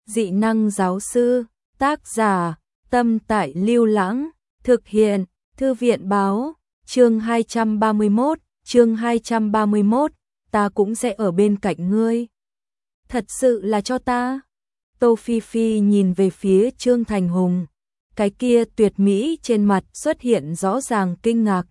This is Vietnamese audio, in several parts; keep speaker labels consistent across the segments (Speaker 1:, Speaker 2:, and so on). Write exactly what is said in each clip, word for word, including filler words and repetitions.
Speaker 1: Dị năng giáo sư, tác giả, Tâm Tại Lưu Lãng, thực hiện, Thư viện báo, chương hai trăm ba mươi mốt, chương hai trăm ba mươi mốt, ta cũng sẽ ở bên cạnh ngươi. Thật sự là cho ta. Tô Phi Phi nhìn về phía Trương Thành Hùng, cái kia tuyệt mỹ trên mặt xuất hiện rõ ràng kinh ngạc.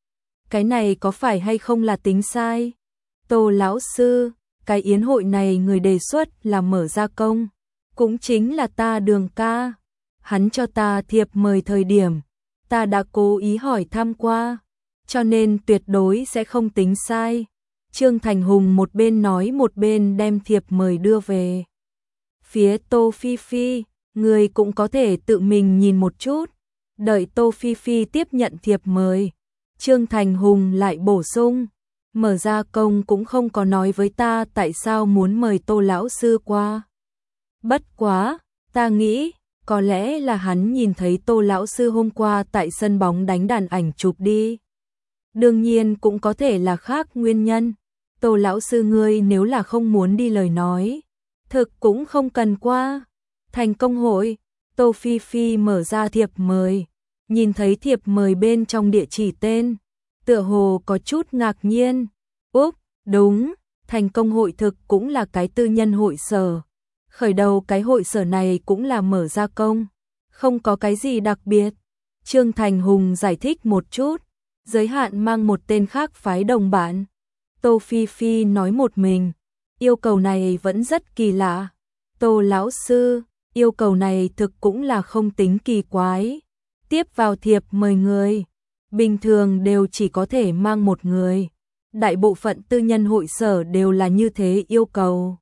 Speaker 1: Cái này có phải hay không là tính sai? Tô lão sư, cái yến hội này người đề xuất là mở ra công, cũng chính là ta Đường ca. Hắn cho ta thiệp mời thời điểm, ta đã cố ý hỏi thăm qua, cho nên tuyệt đối sẽ không tính sai. Trương Thành Hùng một bên nói một bên đem thiệp mời đưa về phía Tô Phi Phi, người cũng có thể tự mình nhìn một chút. Đợi Tô Phi Phi tiếp nhận thiệp mời, Trương Thành Hùng lại bổ sung, mở ra công cũng không có nói với ta tại sao muốn mời Tô lão sư qua. Bất quá, ta nghĩ, có lẽ là hắn nhìn thấy Tô lão sư hôm qua tại sân bóng đánh đàn ảnh chụp đi. Đương nhiên cũng có thể là khác nguyên nhân. Tô lão sư ngươi nếu là không muốn đi lời nói, thực cũng không cần qua. Thành công hội, Tô Phi Phi mở ra thiệp mời, nhìn thấy thiệp mời bên trong địa chỉ tên, tựa hồ có chút ngạc nhiên. Úp, đúng, Thành công hội thực cũng là cái tư nhân hội sở. Khởi đầu cái hội sở này cũng là mở ra công, không có cái gì đặc biệt. Trương Thành Hùng giải thích một chút, giới hạn mang một tên khác phái đồng bạn. Tô Phi Phi nói một mình, yêu cầu này vẫn rất kỳ lạ. Tô lão sư, yêu cầu này thực cũng là không tính kỳ quái. Tiếp vào thiệp mời người, bình thường đều chỉ có thể mang một người. Đại bộ phận tư nhân hội sở đều là như thế yêu cầu.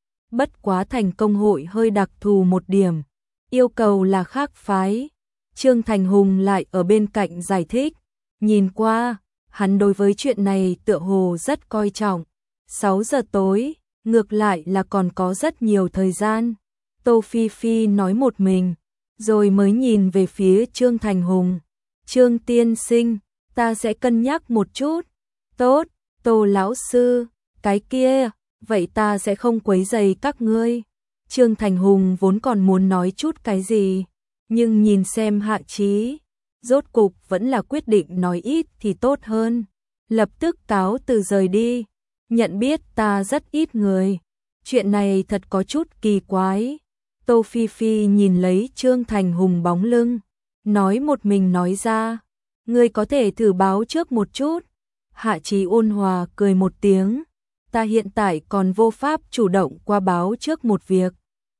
Speaker 1: Bất quá Thành công hội hơi đặc thù một điểm, yêu cầu là khác phái. Trương Thành Hùng lại ở bên cạnh giải thích, nhìn qua, hắn đối với chuyện này tựa hồ rất coi trọng. sáu giờ tối, ngược lại là còn có rất nhiều thời gian. Tô Phi Phi nói một mình, rồi mới nhìn về phía Trương Thành Hùng. Trương tiên sinh, ta sẽ cân nhắc một chút. Tốt, Tô lão sư, cái kia, vậy ta sẽ không quấy rầy các ngươi. Trương Thành Hùng vốn còn muốn nói chút cái gì, nhưng nhìn xem Hạ Chí, rốt cục vẫn là quyết định nói ít thì tốt hơn. Lập tức cáo từ rời đi, nhận biết ta rất ít người. Chuyện này thật có chút kỳ quái. Tô Phi Phi nhìn lấy Trương Thành Hùng bóng lưng, nói một mình nói ra, ngươi có thể thử báo trước một chút. Hạ Chí ôn hòa cười một tiếng, ta hiện tại còn vô pháp chủ động qua báo trước một việc.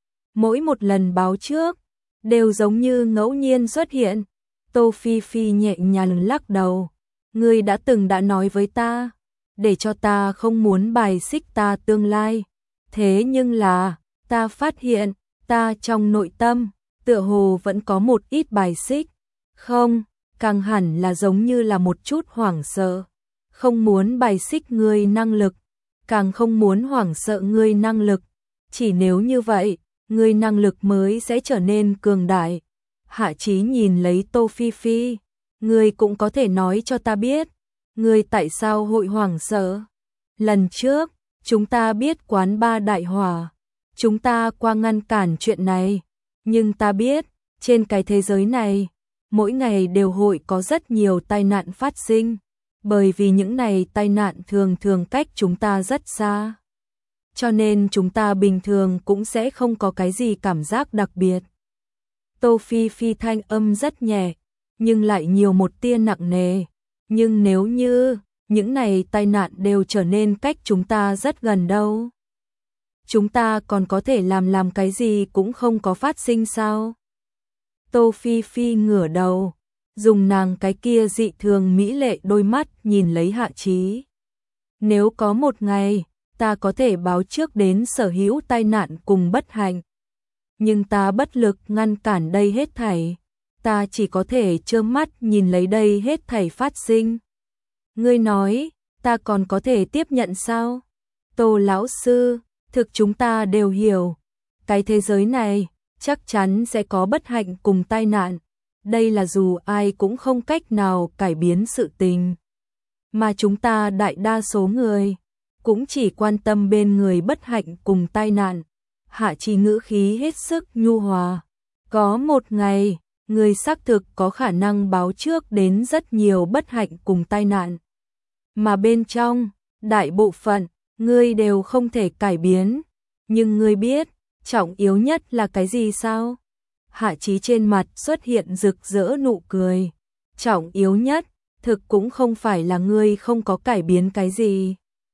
Speaker 1: Mỗi một lần báo trước, đều giống như ngẫu nhiên xuất hiện. Tô Phi Phi nhẹ nhàng lắc đầu, ngươi đã từng đã nói với ta, để cho ta không muốn bài xích ta tương lai. Thế nhưng là, ta phát hiện, ta trong nội tâm, tựa hồ vẫn có một ít bài xích. Không, càng hẳn là giống như là một chút hoảng sợ. Không muốn bài xích ngươi năng lực, càng không muốn hoảng sợ ngươi năng lực. Chỉ nếu như vậy, ngươi năng lực mới sẽ trở nên cường đại. Hạ Chí nhìn lấy Tô Phi Phi, ngươi cũng có thể nói cho ta biết, ngươi tại sao hội hoảng sợ. Lần trước, chúng ta biết quán ba đại hỏa, chúng ta qua ngăn cản chuyện này, nhưng ta biết, trên cái thế giới này, mỗi ngày đều hội có rất nhiều tai nạn phát sinh, bởi vì những này tai nạn thường thường cách chúng ta rất xa. Cho nên chúng ta bình thường cũng sẽ không có cái gì cảm giác đặc biệt. Tô Phi Phi thanh âm rất nhẹ, nhưng lại nhiều một tia nặng nề. Nhưng nếu như những này tai nạn đều trở nên cách chúng ta rất gần đâu, chúng ta còn có thể làm làm cái gì cũng không có phát sinh sao? Tô Phi Phi ngửa đầu, dùng nàng cái kia dị thường mỹ lệ đôi mắt nhìn lấy Hạ Chí. Nếu có một ngày, ta có thể báo trước đến sở hữu tai nạn cùng bất hạnh, nhưng ta bất lực ngăn cản đây hết thảy, ta chỉ có thể trơ mắt nhìn lấy đây hết thảy phát sinh. Ngươi nói, ta còn có thể tiếp nhận sao? Tô lão sư, thực chúng ta đều hiểu, cái thế giới này chắc chắn sẽ có bất hạnh cùng tai nạn, đây là dù ai cũng không cách nào cải biến sự tình. Mà chúng ta đại đa số người cũng chỉ quan tâm bên người bất hạnh cùng tai nạn, Hạ Chí ngữ khí hết sức nhu hòa. Có một ngày, ngươi xác thực có khả năng báo trước đến rất nhiều bất hạnh cùng tai nạn. Mà bên trong, đại bộ phận, ngươi đều không thể cải biến. Nhưng ngươi biết, trọng yếu nhất là cái gì sao? Hạ Chí trên mặt xuất hiện rực rỡ nụ cười. Trọng yếu nhất, thực cũng không phải là ngươi không có cải biến cái gì.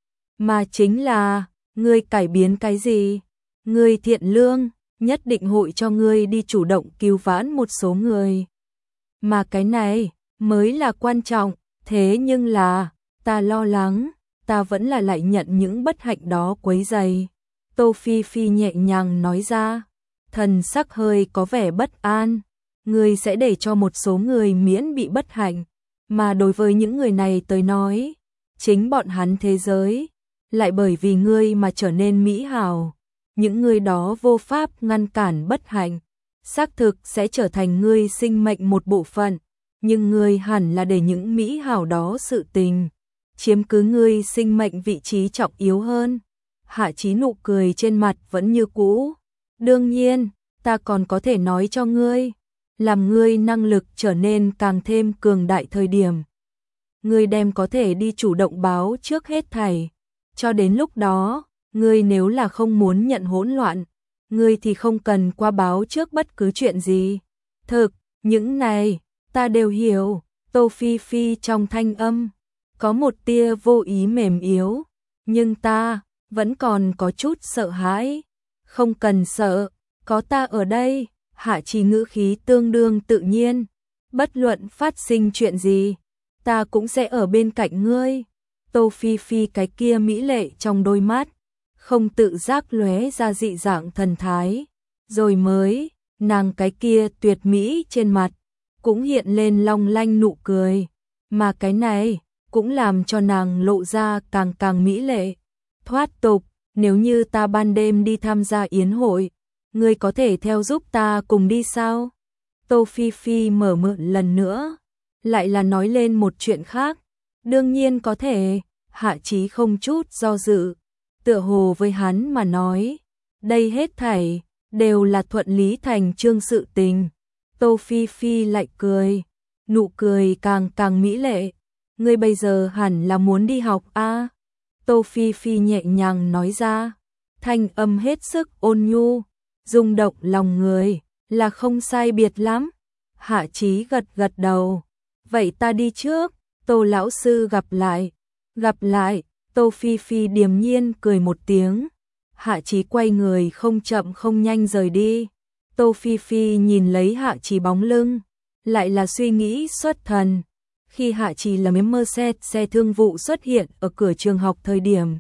Speaker 1: Mà chính là, ngươi cải biến cái gì? Ngươi thiện lương, nhất định hội cho ngươi đi chủ động cứu vãn một số người. Mà cái này, mới là quan trọng, thế nhưng là, ta lo lắng, ta vẫn là lại nhận những bất hạnh đó quấy rầy. Tô Phi Phi nhẹ nhàng nói ra, thần sắc hơi có vẻ bất an. Ngươi sẽ để cho một số người miễn bị bất hạnh, mà đối với những người này tới nói, chính bọn hắn thế giới, lại bởi vì ngươi mà trở nên mỹ hảo. Những người đó vô pháp ngăn cản bất hạnh, xác thực sẽ trở thành ngươi sinh mệnh một bộ phận, nhưng ngươi hẳn là để những mỹ hảo đó sự tình chiếm cứ ngươi sinh mệnh vị trí trọng yếu hơn. Hạ Chí nụ cười trên mặt vẫn như cũ. Đương nhiên, ta còn có thể nói cho ngươi, làm ngươi năng lực trở nên càng thêm cường đại thời điểm. Ngươi đem có thể đi chủ động báo trước hết thảy. Cho đến lúc đó, ngươi nếu là không muốn nhận hỗn loạn, ngươi thì không cần qua báo trước bất cứ chuyện gì. Thực, những này, ta đều hiểu. Tô Phi Phi trong thanh âm, có một tia vô ý mềm yếu. Nhưng ta, vẫn còn có chút sợ hãi. Không cần sợ, có ta ở đây. Hạ Chí ngữ khí tương đương tự nhiên. Bất luận phát sinh chuyện gì, ta cũng sẽ ở bên cạnh ngươi. Tô Phi Phi cái kia mỹ lệ trong đôi mắt, không tự giác lóe ra dị dạng thần thái. Rồi mới, nàng cái kia tuyệt mỹ trên mặt, cũng hiện lên long lanh nụ cười. Mà cái này, cũng làm cho nàng lộ ra càng càng mỹ lệ. Thoát tục, nếu như ta ban đêm đi tham gia yến hội, ngươi có thể theo giúp ta cùng đi sao? Tô Phi Phi mở miệng lần nữa, lại là nói lên một chuyện khác. Đương nhiên có thể. Hạ Chí không chút do dự, tựa hồ với hắn mà nói, đây hết thảy đều là thuận lý thành chương sự tình. Tô Phi Phi lại cười, nụ cười càng càng mỹ lệ. Ngươi bây giờ hẳn là muốn đi học a? À? Tô Phi Phi nhẹ nhàng nói ra, thanh âm hết sức ôn nhu, rung động lòng người, là không sai biệt lắm. Hạ Chí gật gật đầu, vậy ta đi trước. Tô lão sư gặp lại. Gặp lại. Tô Phi Phi điềm nhiên cười một tiếng. Hạ Chí quay người không chậm không nhanh rời đi. Tô Phi Phi nhìn lấy Hạ Chí bóng lưng, lại là suy nghĩ xuất thần. Khi Hạ Chí là Mercedes xe thương vụ xuất hiện ở cửa trường học thời điểm,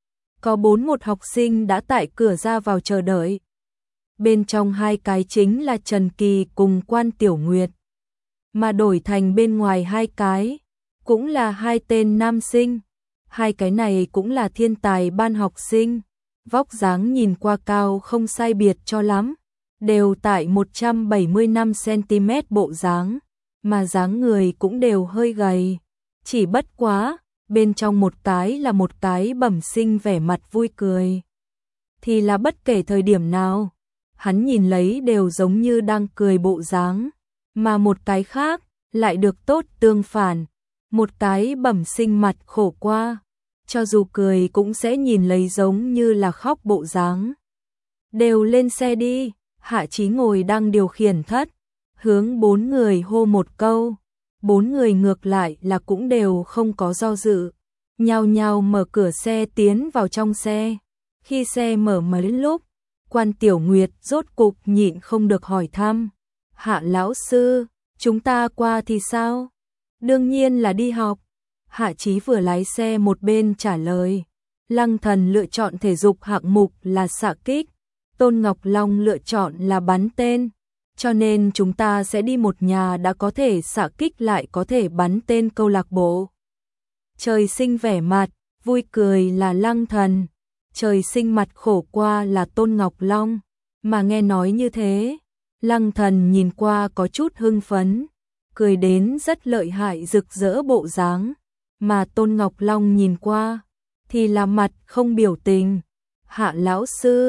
Speaker 1: có bốn một học sinh đã tại cửa ra vào chờ đợi. Bên trong hai cái chính là Trần Kỳ cùng Quan Tiểu Nguyệt, mà đổi thành bên ngoài hai cái, cũng là hai tên nam sinh. Hai cái này cũng là thiên tài ban học sinh, vóc dáng nhìn qua cao không sai biệt cho lắm, đều tại một trăm bảy mươi lăm xăng-ti-mét bộ dáng, mà dáng người cũng đều hơi gầy. Chỉ bất quá, bên trong một cái là một cái bẩm sinh vẻ mặt vui cười. Thì là bất kể thời điểm nào, hắn nhìn lấy đều giống như đang cười bộ dáng, mà một cái khác lại được tốt tương phản, một cái bẩm sinh mặt khổ qua, cho dù cười cũng sẽ nhìn lấy giống như là khóc bộ dáng. Đều lên xe đi. Hạ Chí ngồi đang điều khiển thất, hướng bốn người hô một câu. Bốn người ngược lại là cũng đều không có do dự, nhao nhao mở cửa xe tiến vào trong xe. Khi xe mở mấy lúc, Quan Tiểu Nguyệt rốt cục nhịn không được hỏi thăm, Hạ lão sư, chúng ta qua thì sao? Đương nhiên là đi học. Hạ Chí vừa lái xe một bên trả lời. Lăng Thần lựa chọn thể dục hạng mục là xạ kích, Tôn Ngọc Long lựa chọn là bắn tên, cho nên chúng ta sẽ đi một nhà đã có thể xạ kích lại có thể bắn tên câu lạc bộ. Trời sinh vẻ mặt vui cười là Lăng Thần, trời sinh mặt khổ qua là Tôn Ngọc Long. Mà nghe nói như thế, Lăng Thần nhìn qua có chút hưng phấn, cười đến rất lợi hại rực rỡ bộ dáng, mà Tôn Ngọc Long nhìn qua thì là mặt không biểu tình. Hạ lão sư,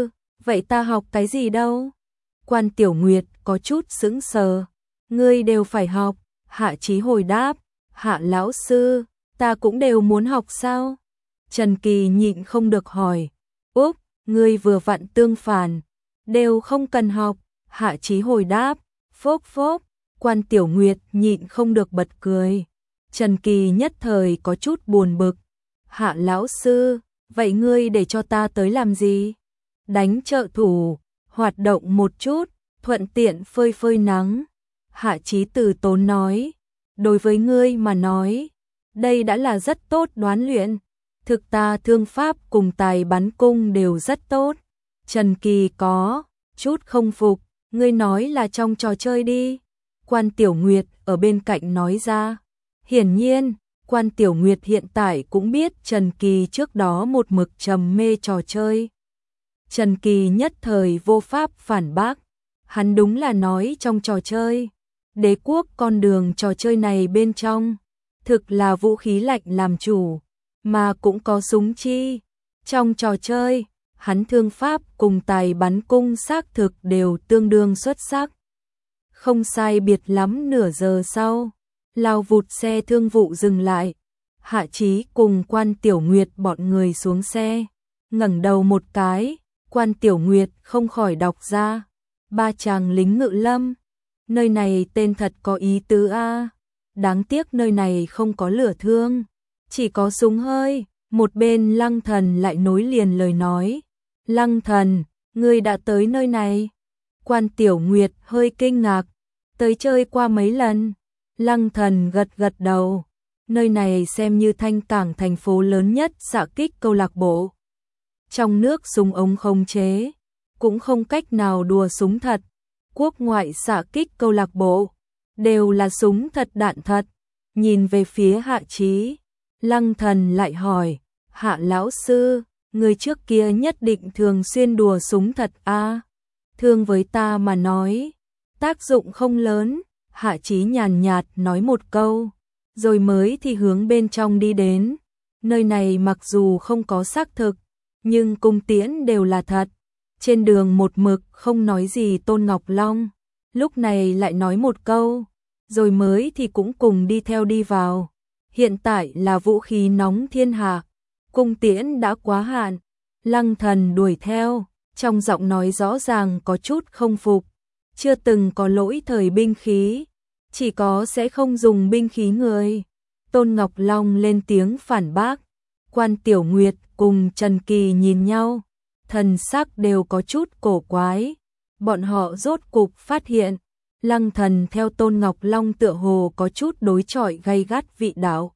Speaker 1: vậy ta học cái gì đâu? Quan Tiểu Nguyệt có chút sững sờ. Ngươi đều phải học, Hạ Chí hồi đáp, Hạ lão sư, ta cũng đều muốn học sao? Trần Kỳ nhịn không được hỏi, úp, ngươi vừa vặn tương phản, đều không cần học, Hạ Chí hồi đáp, phốc phốc, Quan Tiểu Nguyệt nhịn không được bật cười. Trần Kỳ nhất thời có chút buồn bực, Hạ lão sư, vậy ngươi để cho ta tới làm gì? Đánh trợ thủ, hoạt động một chút, thuận tiện phơi phơi nắng. Hạ Chí từ tốn nói, đối với ngươi mà nói, đây đã là rất tốt đoán luyện. Thực ta thương pháp cùng tài bắn cung đều rất tốt. Trần Kỳ có chút không phục, ngươi nói là trong trò chơi đi. Quan Tiểu Nguyệt ở bên cạnh nói ra. Hiển nhiên, Quan Tiểu Nguyệt hiện tại cũng biết Trần Kỳ trước đó một mực trầm mê trò chơi. Trần Kỳ nhất thời vô pháp phản bác, hắn đúng là nói trong trò chơi. Đế quốc con đường trò chơi này bên trong, thực là vũ khí lạnh làm chủ, mà cũng có súng chi. Trong trò chơi, hắn thương pháp cùng tài bắn cung xác thực đều tương đương xuất sắc. Không sai biệt lắm nửa giờ sau, lao vụt xe thương vụ dừng lại. Hạ Chí cùng Quan Tiểu Nguyệt bọn người xuống xe, ngẩng đầu một cái, Quan Tiểu Nguyệt không khỏi đọc ra, ba chàng lính ngự lâm. Nơi này tên thật có ý tứ a. Đáng tiếc nơi này không có lửa thương, chỉ có súng hơi. Một bên Lăng Thần lại nối liền lời nói, Lăng Thần, ngươi đã tới nơi này? Quan Tiểu Nguyệt hơi kinh ngạc, tới chơi qua mấy lần. Lăng Thần gật gật đầu, nơi này xem như Thanh Cảng thành phố lớn nhất xạ kích câu lạc bộ. Trong nước súng ống không chế, cũng không cách nào đùa súng thật. Quốc ngoại xạ kích câu lạc bộ, đều là súng thật đạn thật. Nhìn về phía Hạ Chí, Lăng Thần lại hỏi, Hạ lão sư, người trước kia nhất định thường xuyên đùa súng thật a? Thương với ta mà nói, tác dụng không lớn. Hạ Chí nhàn nhạt nói một câu, rồi mới thì hướng bên trong đi đến. Nơi này mặc dù không có xác thực, nhưng cung tiễn đều là thật. Trên đường một mực không nói gì Tôn Ngọc Long, lúc này lại nói một câu, rồi mới thì cũng cùng đi theo đi vào. Hiện tại là vũ khí nóng thiên hạ, cung tiễn đã quá hạn. Lăng Thần đuổi theo, trong giọng nói rõ ràng có chút không phục. Chưa từng có lỗi thời binh khí, chỉ có sẽ không dùng binh khí người. Tôn Ngọc Long lên tiếng phản bác. Quan Tiểu Nguyệt cùng Trần Kỳ nhìn nhau, thần sắc đều có chút cổ quái. Bọn họ rốt cục phát hiện, Lăng Thần theo Tôn Ngọc Long tựa hồ có chút đối chọi gay gắt vị đạo.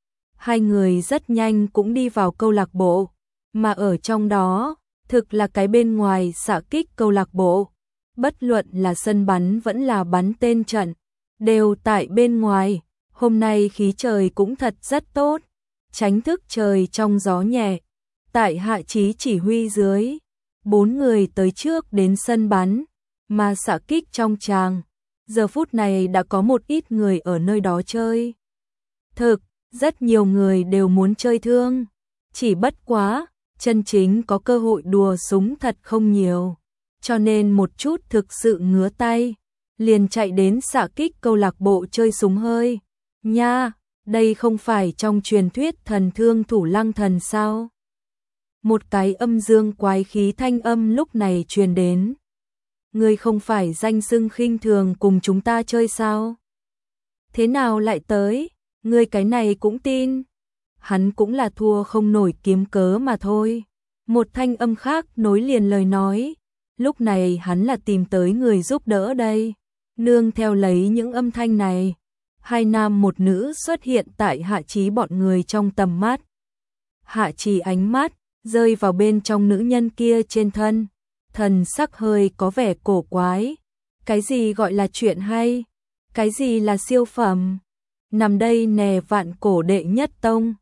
Speaker 1: Hai người rất nhanh cũng đi vào câu lạc bộ, mà ở trong đó, thực là cái bên ngoài xạ kích câu lạc bộ. Bất luận là sân bắn vẫn là bắn tên trận, đều tại bên ngoài. Hôm nay khí trời cũng thật rất tốt, tránh thức trời trong gió nhẹ. Tại Hạ Chí chỉ huy dưới, bốn người tới trước đến sân bắn, mà xạ kích trong tràng. Giờ phút này đã có một ít người ở nơi đó chơi. Thực, rất nhiều người đều muốn chơi thương, chỉ bất quá, chân chính có cơ hội đùa súng thật không nhiều. Cho nên một chút thực sự ngứa tay, liền chạy đến xạ kích câu lạc bộ chơi súng hơi. Nha, đây không phải trong truyền thuyết thần thương thủ Lăng Thần sao? Một cái âm dương quái khí thanh âm lúc này truyền đến. Ngươi không phải danh xưng khinh thường cùng chúng ta chơi sao? Thế nào lại tới? Ngươi cái này cũng tin? Hắn cũng là thua không nổi kiếm cớ mà thôi. Một thanh âm khác nối liền lời nói. Lúc này hắn là tìm tới người giúp đỡ đây. Nương theo lấy những âm thanh này, hai nam một nữ xuất hiện tại Hạ Chí bọn người trong tầm mắt. Hạ Chí ánh mắt rơi vào bên trong nữ nhân kia trên thân, thần sắc hơi có vẻ cổ quái. Cái gì gọi là chuyện hay? Cái gì là siêu phẩm? Nằm đây nè vạn cổ đệ nhất tông,